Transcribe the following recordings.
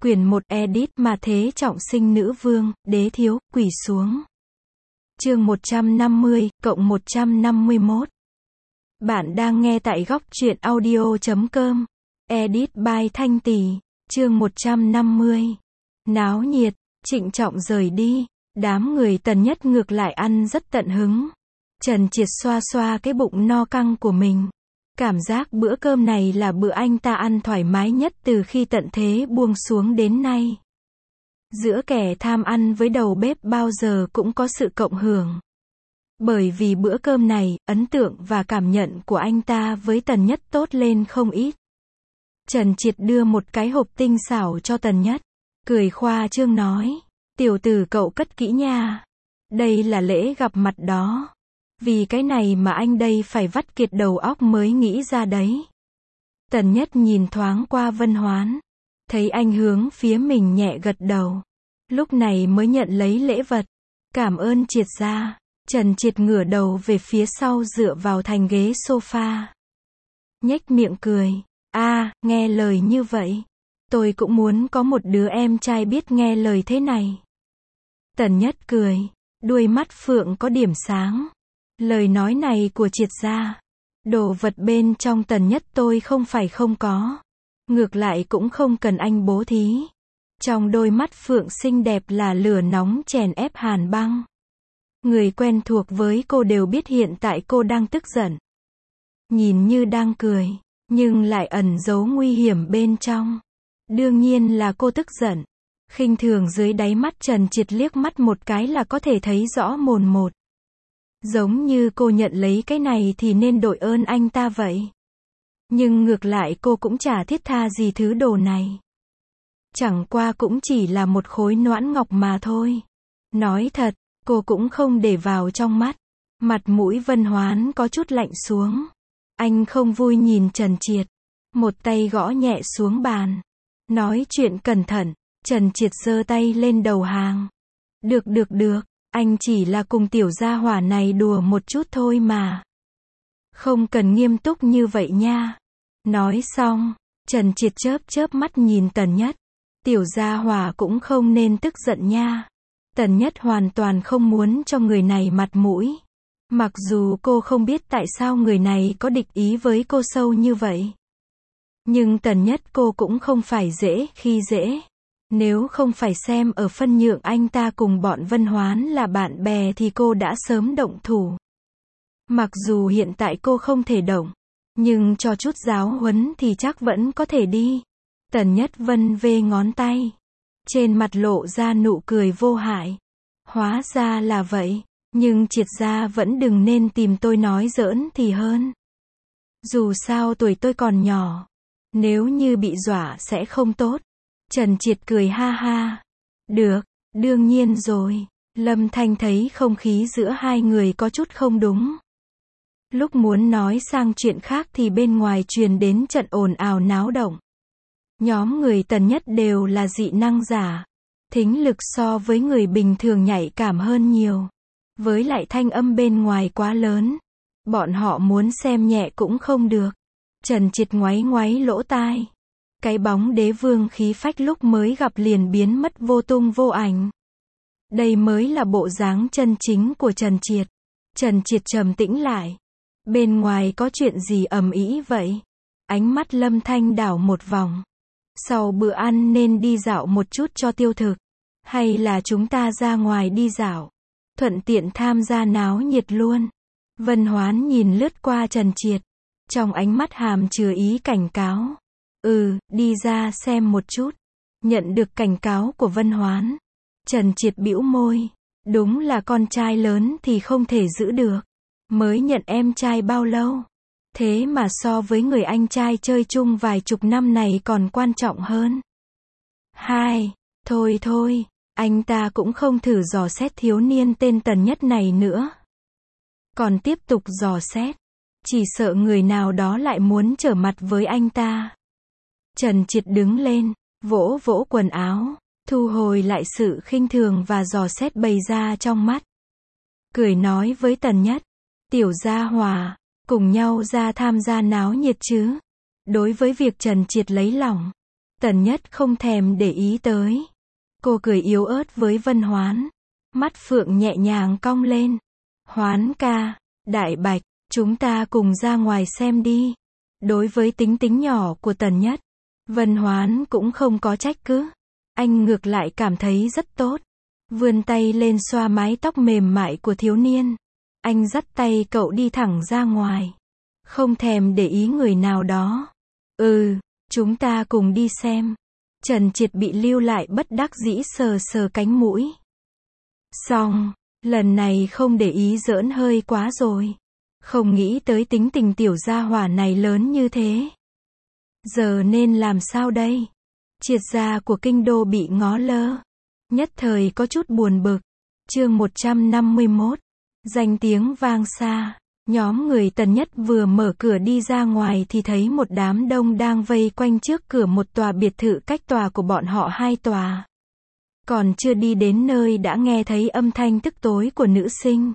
Quyển 1 edit mà thế trọng sinh nữ vương, đế thiếu, quỳ xuống. Chương 150, cộng 151. Bạn đang nghe tại góc truyện audio.com. Edit by Thanh Tỷ. Chương 150. Náo nhiệt, trịnh trọng rời đi. Đám người Tần Nhất ngược lại ăn rất tận hứng. Trần Triệt xoa xoa cái bụng no căng của mình. Cảm giác bữa cơm này là bữa anh ta ăn thoải mái nhất từ khi tận thế buông xuống đến nay. Giữa kẻ tham ăn với đầu bếp bao giờ cũng có sự cộng hưởng. Bởi vì bữa cơm này, ấn tượng và cảm nhận của anh ta với Tần Nhất tốt lên không ít. Trần Triệt đưa một cái hộp tinh xảo cho Tần Nhất. Cười khoa trương nói. Tiểu tử cậu cất kỹ nha. Đây là lễ gặp mặt đó. Vì cái này mà anh đây phải vắt kiệt đầu óc mới nghĩ ra đấy. Tần Nhất nhìn thoáng qua Vân Hoán. Thấy anh hướng phía mình nhẹ gật đầu. Lúc này mới nhận lấy lễ vật. Cảm ơn Triệt gia. Trần Triệt ngửa đầu về phía sau dựa vào thành ghế sofa. Nhếch miệng cười. Nghe lời như vậy. Tôi cũng muốn có một đứa em trai biết nghe lời thế này. Tần Nhất cười. Đuôi mắt phượng có điểm sáng. Lời nói này của Triệt gia. Đồ vật bên trong Tần Nhất tôi không phải không có. Ngược lại cũng không cần anh bố thí. Trong đôi mắt phượng xinh đẹp là lửa nóng chèn ép hàn băng. Người quen thuộc với cô đều biết hiện tại cô đang tức giận. Nhìn như đang cười, nhưng lại ẩn giấu nguy hiểm bên trong. Đương nhiên là cô tức giận. Khinh thường dưới đáy mắt Trần Triệt liếc mắt một cái là có thể thấy rõ mồn một. Giống như cô nhận lấy cái này thì nên đội ơn anh ta vậy. Nhưng ngược lại cô cũng chả thiết tha gì thứ đồ này. Chẳng qua cũng chỉ là một khối noãn ngọc mà thôi. Nói thật, cô cũng không để vào trong mắt. Mặt mũi Vân Hoán có chút lạnh xuống. Anh không vui nhìn Trần Triệt. Một tay gõ nhẹ xuống bàn. Nói chuyện cẩn thận. Trần Triệt giơ tay lên đầu hàng. Được. Anh chỉ là cùng tiểu gia hỏa này đùa một chút thôi mà. Không cần nghiêm túc như vậy nha. Nói xong, Trần Triệt chớp mắt nhìn Tần Nhất. Tiểu gia hỏa cũng không nên tức giận nha. Tần Nhất hoàn toàn không muốn cho người này mặt mũi. Mặc dù cô không biết tại sao người này có địch ý với cô sâu như vậy. Nhưng Tần Nhất cô cũng không phải dễ khi dễ. Nếu không phải xem ở phân nhượng anh ta cùng bọn Vân Hoán là bạn bè thì cô đã sớm động thủ. Mặc dù hiện tại cô không thể động, nhưng cho chút giáo huấn thì chắc vẫn có thể đi. Tần Nhất vân vê ngón tay. Trên mặt lộ ra nụ cười vô hại. Hóa ra là vậy, nhưng Triệt gia vẫn đừng nên tìm tôi nói giỡn thì hơn. Dù sao tuổi tôi còn nhỏ. Nếu như bị dọa sẽ không tốt. Trần Triệt cười ha ha. Được, đương nhiên rồi. Lâm Thanh thấy không khí giữa hai người có chút không đúng. Lúc muốn nói sang chuyện khác thì bên ngoài truyền đến trận ồn ào náo động. Nhóm người Tần Nhất đều là dị năng giả. Thính lực so với người bình thường nhạy cảm hơn nhiều. Với lại thanh âm bên ngoài quá lớn. Bọn họ muốn xem nhẹ cũng không được. Trần Triệt ngoáy lỗ tai. Cái bóng đế vương khí phách lúc mới gặp liền biến mất vô tung vô ảnh. Đây mới là bộ dáng chân chính của Trần Triệt. Trần Triệt trầm tĩnh lại. Bên ngoài có chuyện gì ầm ĩ vậy? Ánh mắt Lâm Thanh đảo một vòng. Sau bữa ăn nên đi dạo một chút cho tiêu thực. Hay là chúng ta ra ngoài đi dạo. Thuận tiện tham gia náo nhiệt luôn. Vân Hoán nhìn lướt qua Trần Triệt. Trong ánh mắt hàm chứa ý cảnh cáo. Đi ra xem một chút. Nhận được cảnh cáo của Vân Hoán. Trần Triệt bĩu môi. Đúng là con trai lớn thì không thể giữ được. Mới nhận em trai bao lâu? Thế mà so với người anh trai chơi chung vài chục năm này còn quan trọng hơn. Thôi, anh ta cũng không thử dò xét thiếu niên tên Tần Nhất này nữa. Còn tiếp tục dò xét. Chỉ sợ người nào đó lại muốn trở mặt với anh ta. Trần Triệt đứng lên, vỗ quần áo, thu hồi lại sự khinh thường và dò xét bày ra trong mắt. Cười nói với Tần Nhất, tiểu gia hòa, cùng nhau ra tham gia náo nhiệt chứ. Đối với việc Trần Triệt lấy lòng, Tần Nhất không thèm để ý tới. Cô cười yếu ớt với Vân Hoán. Mắt phượng nhẹ nhàng cong lên. Hoán ca, Đại Bạch, chúng ta cùng ra ngoài xem đi. Đối với tính tính nhỏ của Tần Nhất, Vân Hoán cũng không có trách cứ. Anh ngược lại cảm thấy rất tốt. Vươn tay lên xoa mái tóc mềm mại của thiếu niên. Anh dắt tay cậu đi thẳng ra ngoài. Không thèm để ý người nào đó. Chúng ta cùng đi xem. Trần Triệt bị lưu lại bất đắc dĩ sờ sờ cánh mũi. Xong, lần này không để ý giỡn hơi quá rồi. Không nghĩ tới tính tình tiểu gia hỏa này lớn như thế. Giờ nên làm sao đây? Triệt gia của kinh đô bị ngó lơ. Nhất thời có chút buồn bực. Chương 151. Danh tiếng vang xa. Nhóm người Tần Nhất vừa mở cửa đi ra ngoài thì thấy một đám đông đang vây quanh trước cửa một tòa biệt thự cách tòa của bọn họ 2 tòa. Còn chưa đi đến nơi đã nghe thấy âm thanh tức tối của nữ sinh.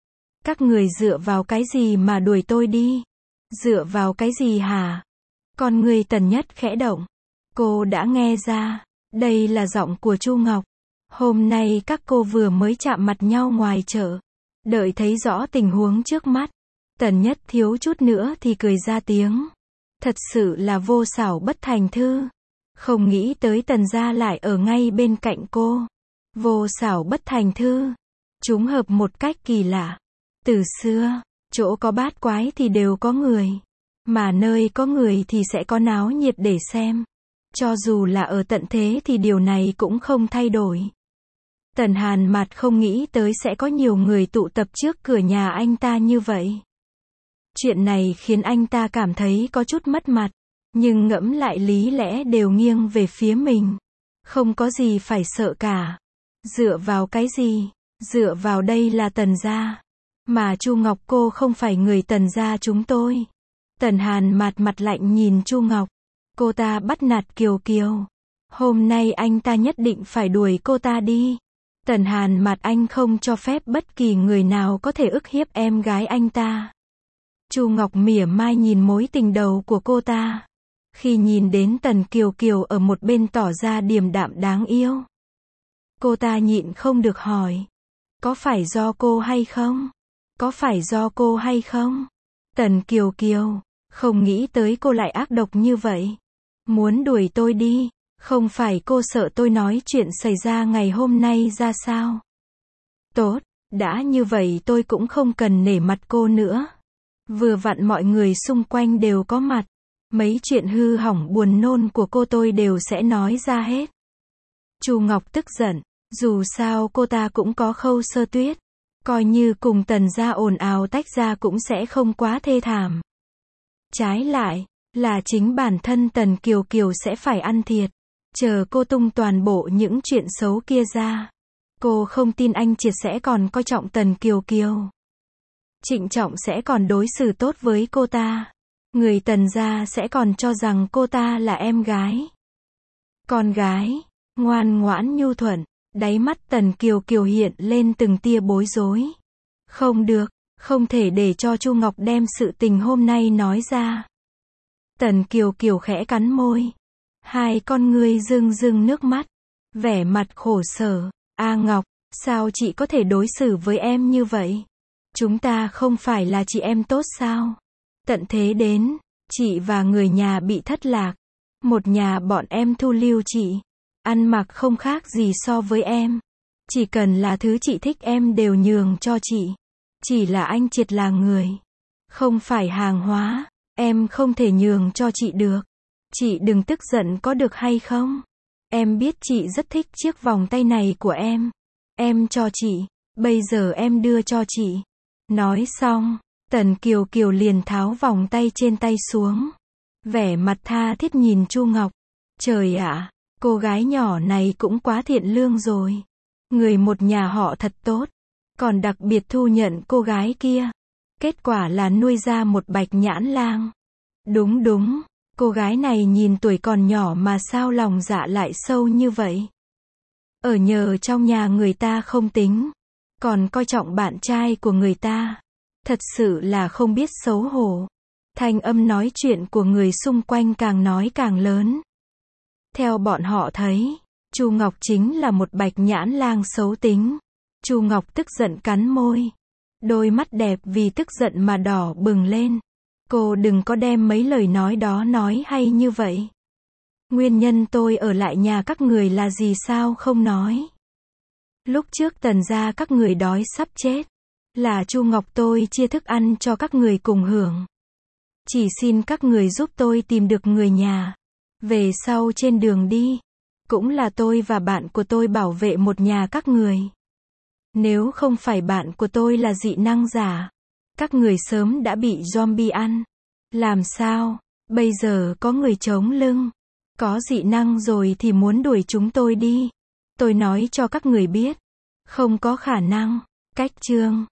Các người dựa vào cái gì mà đuổi tôi đi? Dựa vào cái gì hả? Con người Tần Nhất khẽ động. Cô đã nghe ra, đây là giọng của Chu Ngọc. Hôm nay các cô vừa mới chạm mặt nhau ngoài chợ. Đợi thấy rõ tình huống trước mắt, Tần Nhất thiếu chút nữa thì cười ra tiếng. Thật sự là vô xảo bất thành thư. Không nghĩ tới Tần gia lại ở ngay bên cạnh cô. Vô xảo bất thành thư. Chúng hợp một cách kỳ lạ. Từ xưa, chỗ có bát quái thì đều có người. Mà nơi có người thì sẽ có náo nhiệt để xem. Cho dù là ở tận thế thì điều này cũng không thay đổi. Tần Hàn Mạt không nghĩ tới sẽ có nhiều người tụ tập trước cửa nhà anh ta như vậy. Chuyện này khiến anh ta cảm thấy có chút mất mặt. Nhưng ngẫm lại lý lẽ đều nghiêng về phía mình. Không có gì phải sợ cả. Dựa vào cái gì? Dựa vào đây là Tần gia. Mà Chu Ngọc cô không phải người Tần gia chúng tôi. Tần Hàn Mạt mặt lạnh nhìn Chu Ngọc. Cô ta bắt nạt Kiều Kiều. Hôm nay anh ta nhất định phải đuổi cô ta đi. Tần Hàn Mạt anh không cho phép bất kỳ người nào có thể ức hiếp em gái anh ta. Chu Ngọc mỉa mai nhìn mối tình đầu của cô ta. Khi nhìn đến Tần Kiều Kiều ở một bên tỏ ra điềm đạm đáng yêu. Cô ta nhịn không được hỏi. Có phải do cô hay không? Có phải do cô hay không? Tần Kiều Kiều, không nghĩ tới cô lại ác độc như vậy. Muốn đuổi tôi đi, không phải cô sợ tôi nói chuyện xảy ra ngày hôm nay ra sao? Tốt, đã như vậy tôi cũng không cần nể mặt cô nữa. Vừa vặn mọi người xung quanh đều có mặt. Mấy chuyện hư hỏng buồn nôn của cô tôi đều sẽ nói ra hết. Chu Ngọc tức giận, dù sao cô ta cũng có Khâu Sơ Tuyết. Coi như cùng Tần gia ồn ào tách ra cũng sẽ không quá thê thảm. Trái lại, là chính bản thân Tần Kiều Kiều sẽ phải ăn thiệt. Chờ cô tung toàn bộ những chuyện xấu kia ra. Cô không tin anh Triệt sẽ còn coi trọng Tần Kiều Kiều. Trịnh Trọng sẽ còn đối xử tốt với cô ta. Người Tần gia sẽ còn cho rằng cô ta là em gái. Con gái, ngoan ngoãn nhu thuận. Đáy mắt Tần Kiều Kiều hiện lên từng tia bối rối. Không được, không thể để cho Chu Ngọc đem sự tình hôm nay nói ra. Tần Kiều Kiều khẽ cắn môi. Hai con ngươi rưng rưng nước mắt. Vẻ mặt khổ sở. A Ngọc, sao chị có thể đối xử với em như vậy? Chúng ta không phải là chị em tốt sao? Tận thế đến, chị và người nhà bị thất lạc. Một nhà bọn em thu lưu chị. Ăn mặc không khác gì so với em. Chỉ cần là thứ chị thích em đều nhường cho chị. Chỉ là anh Triệt là người. Không phải hàng hóa. Em không thể nhường cho chị được. Chị đừng tức giận có được hay không? Em biết chị rất thích chiếc vòng tay này của em. Em cho chị. Bây giờ em đưa cho chị. Nói xong, Tần Kiều Kiều liền tháo vòng tay trên tay xuống. Vẻ mặt tha thiết nhìn Chu Ngọc. Trời ạ, cô gái nhỏ này cũng quá thiện lương rồi. Người một nhà họ thật tốt. Còn đặc biệt thu nhận cô gái kia. Kết quả là nuôi ra một bạch nhãn lang. Đúng đúng, cô gái này nhìn tuổi còn nhỏ mà sao lòng dạ lại sâu như vậy. Ở nhờ trong nhà người ta không tính. Còn coi trọng bạn trai của người ta. Thật sự là không biết xấu hổ. Thanh âm nói chuyện của người xung quanh càng nói càng lớn. Theo bọn họ thấy, Chu Ngọc chính là một bạch nhãn lang xấu tính. Chu Ngọc tức giận cắn môi. Đôi mắt đẹp vì tức giận mà đỏ bừng lên. Cô đừng có đem mấy lời nói đó nói hay như vậy. Nguyên nhân tôi ở lại nhà các người là gì sao không nói. Lúc trước Tần gia các người đói sắp chết. Là Chu Ngọc tôi chia thức ăn cho các người cùng hưởng. Chỉ xin các người giúp tôi tìm được người nhà. Về sau trên đường đi, cũng là tôi và bạn của tôi bảo vệ một nhà các người. Nếu không phải bạn của tôi là dị năng giả, các người sớm đã bị zombie ăn. Làm sao? Bây giờ có người chống lưng, có dị năng rồi thì muốn đuổi chúng tôi đi. Tôi nói cho các người biết, không có khả năng. Cách chương